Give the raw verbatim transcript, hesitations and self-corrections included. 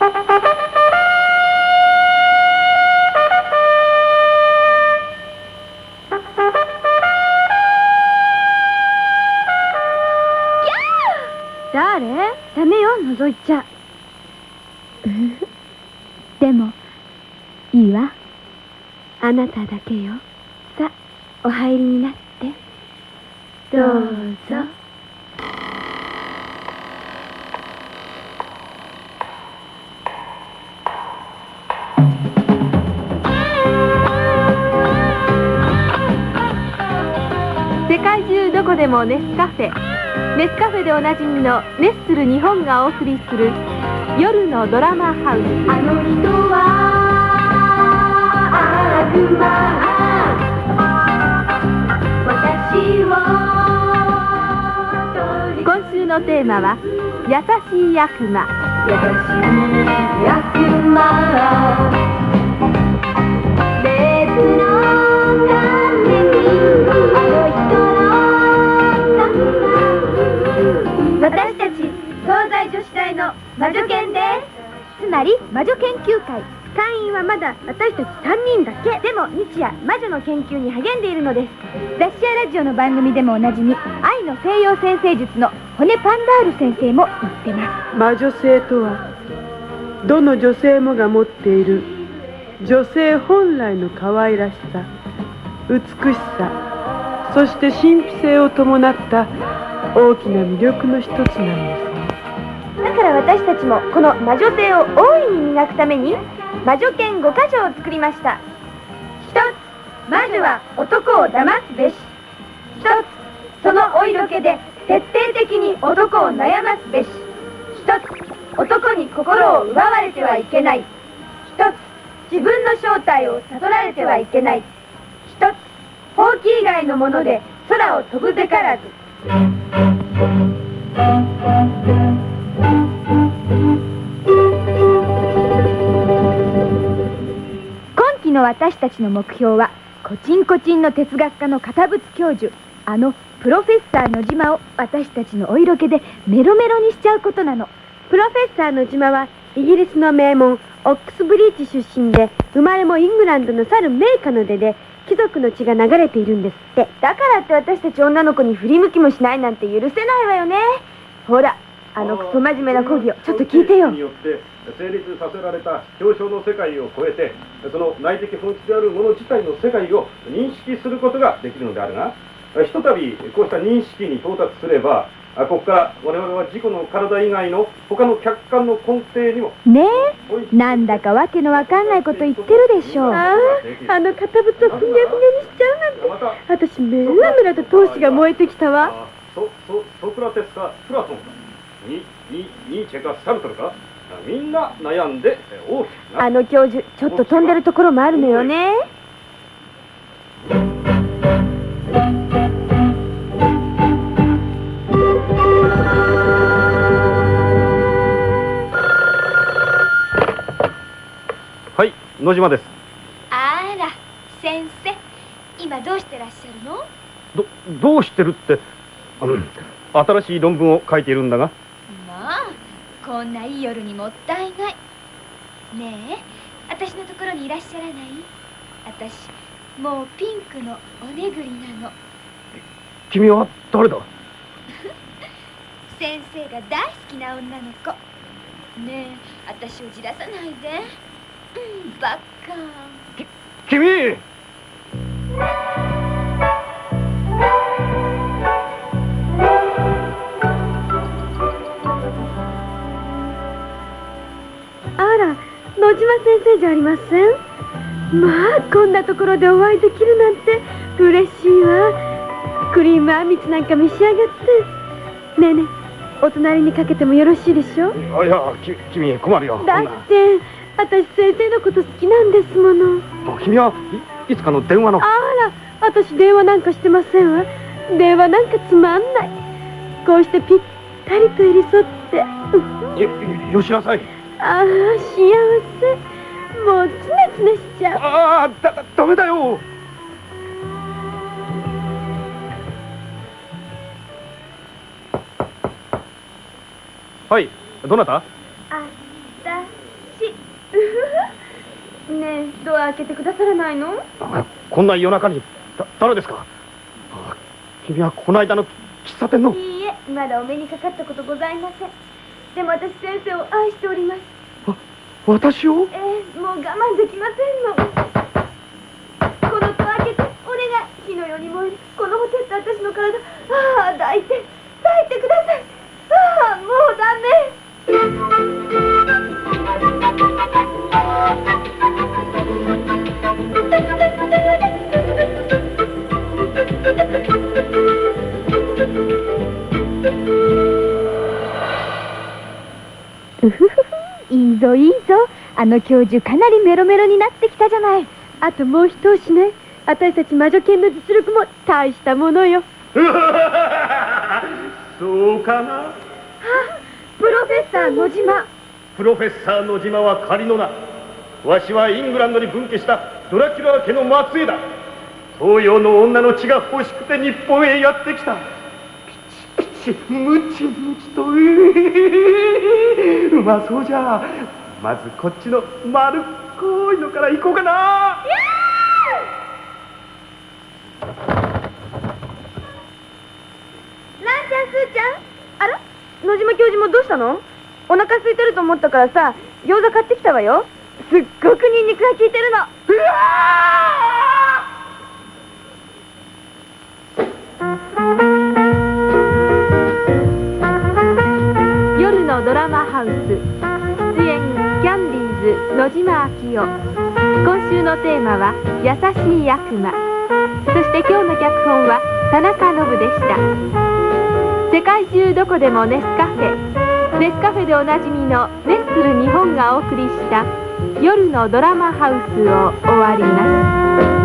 誰？ダメよ、覗いちゃ。でもいいわ。あなただけよ。さあ、お入りになって。どうぞ。世界中どこでもネスカフェ。ネスカフェでおなじみのネッスル日本がお送りする夜のドラマハウス。あの人は悪魔、私を。今週のテーマは優しい悪魔。優しい悪魔は別のためにあの人私たち東西女子大の魔女研です。つまり魔女研究会。会員はまだ私たちさんにんだけ。でも日夜魔女の研究に励んでいるのです。雑誌やラジオの番組でもおなじみ愛の西洋占星術の骨パンダール先生も言ってます。 魔女性とはどの女性もが持っている女性本来の可愛らしさ、美しさ、そして神秘性を伴った大きな魅力の一つなんです。 だから私たちもこの魔女性を大いに磨くために魔女剣ごか条を作りました。一つ、魔女は男を騙すべし。一つ、そのお色気で徹底的に男を悩ますべし。一つ、男に心を奪われてはいけない。一つ、自分の正体を悟られてはいけない。一つ、ほうき以外のもので空を飛ぶべからず。今期の私たちの目標はコチンコチンの哲学家の堅物教授、あのプロフェッサー野島を私たちのお色気でメロメロにしちゃうことなの。プロフェッサー野島はイギリスの名門オックスブリーチ出身で、生まれもイングランドの去る名家の出で貴族の血が流れているんですって。だからって私たち女の子に振り向きもしないなんて許せないわよね。ほら、あのクソ真面目な講義をちょっと聞いてよ。 によって成立させられた表象の世界を超えて、その内的本質であるもの自体の世界を認識することができるのであるが、ひとたびこうした認識に到達すれば、ここから我々は自己の体以外の他の客観の根底にもねえ、なんだかわけのわかんないこと言ってるでしょう。ああ、あの堅物をふにゃふにゃにしちゃうなんて、私メラメラと闘志が燃えてきたわ。 ソソソクラテスかプラトンかニニニーチェかサルトルか、みんな悩んで大きな。 あの教授ちょっと飛んでるところもあるのよね。 はい、野島です。 あら、先生、今どうしてらっしゃるの？ どどうしてるって、うん、新しい論文を書いているんだが。 まあ、こんないい夜にもったいない。ねえ、私のところにいらっしゃらない？私もうピンクのおねぐりなの。 君は誰だ？ 先生が大好きな女の子。ねえ、私をじらさないで。うん、バカ。 き君。 あら、野島先生じゃありません？まあ、こんなところでお会いできるなんて嬉しいわ。クリームあんみつなんか召し上がって。ねえねえ、お隣にかけてもよろしいでしょ？ あ、いや、き君困るよ。 だって私先生のこと好きなんですもの。 君はいいつかの電話の。 あら、私電話なんかしてませんわ。電話なんかつまんない。こうしてぴったりと寄り添って。 よ、よしなさい。 ああ、幸せ。もうつねつねしちゃう。 ああ、だ、ダメだよ。はい、どなた？ あたしい。ねえ、ドア開けてくださらないの？ あ、こんな夜中にだ誰ですか？あ、君はこの間の喫茶店の。 いいえ、まだお目にかかったことございません。でも私先生を愛しております。 あ、私を？ ええ、もう我慢できませんの。この戸開けてお願い。火のように燃えるこのほてった私の体、ああ抱いて抱いてください。ああもうダメ。うふふふ、いいぞいいぞ。あの教授かなりメロメロになってきたじゃない。あともう一押しね。私たち魔女犬の実力も大したものよ。 そうかな。 はあ、プロフェッサー野島。 プロフェッサー野島は仮の名。わしはイングランドに分家したドラキュラ家の末裔だ。東洋の女の血が欲しくて日本へやってきた。ピチピチムチムチと、えー、うまそうじゃ。まずこっちの丸っこいのから行こうかな。 ランちゃん、スーちゃん。あら、野島教授もどうしたの？お腹空いてると思ったからさ、餃子買ってきたわよ。すっごくニンニクが効いてるの。 うわ夜のドラマハウス、出演キャンディーズ野島明夫。今週のテーマは優しい悪魔。そして今日の脚本は田中信でした。世界中どこでもネスカフェ、ネスカフェでおなじみのネッスル日本がお送りした夜のドラマハウスを終わります。